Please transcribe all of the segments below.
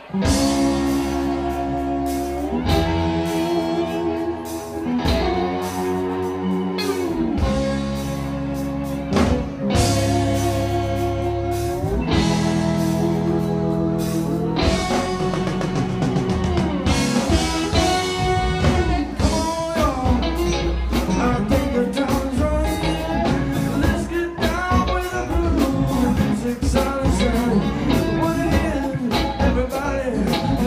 Everybody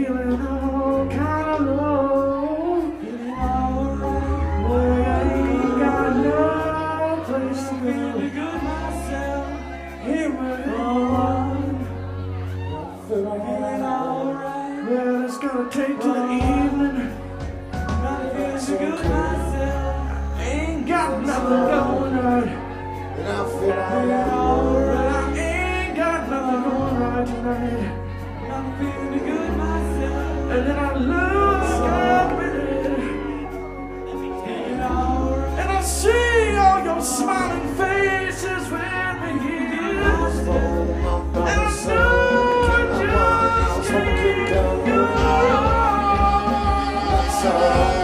feeling all kind of low, feeling alright, but I ain't got no place to go. Feeling good myself, here we are. Feeling alright, well it's gonna take till the evening. Feeling so good myself, ain't got nothing going right, and I'm feeling alright. I ain't got nothing going right tonight. I'm feeling good myself, and then I look up in it, and I see all your smiling faces with me here, and I know it just can't go on.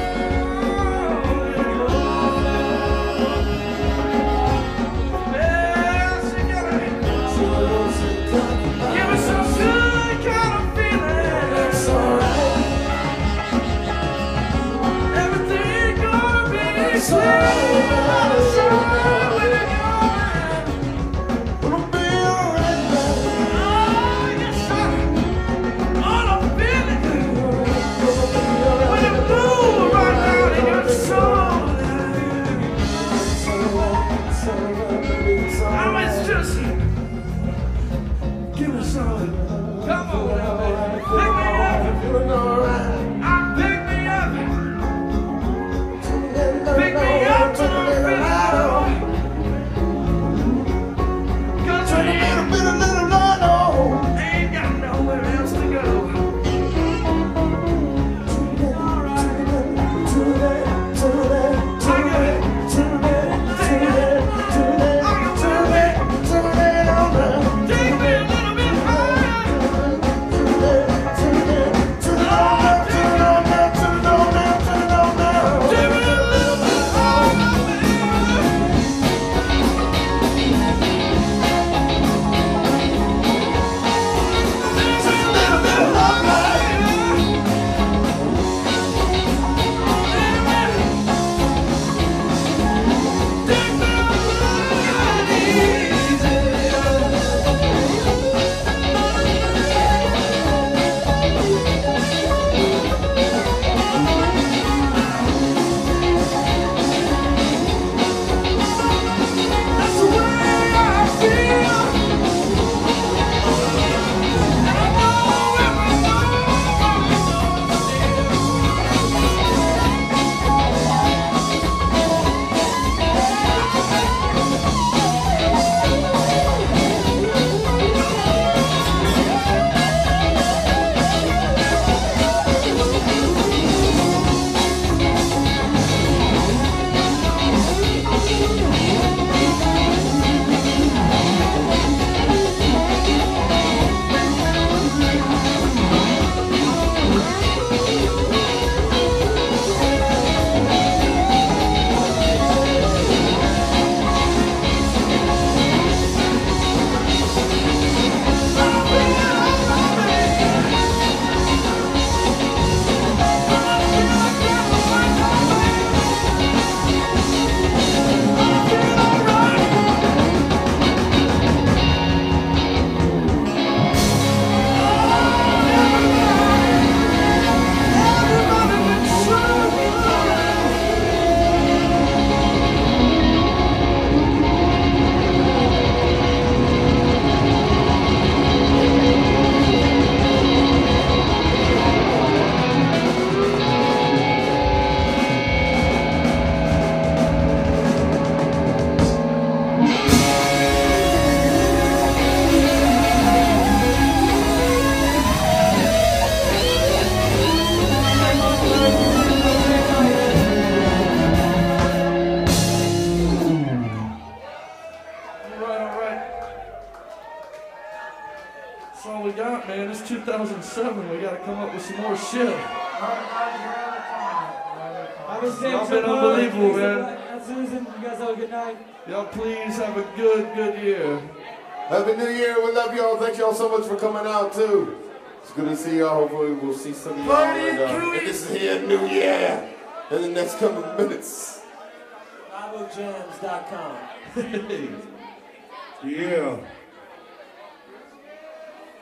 That's all we got, man. It's 2007. We got to come up with some more shit. Y'all been unbelievable, man. Susan, you guys have a good night. Y'all please have a good year. Happy New Year. We love y'all. Thank y'all so much for coming out, too. It's good to see y'all. Hopefully we'll see some of y'all in this here New Year in the next couple of minutes. BravoJams.com. Yeah.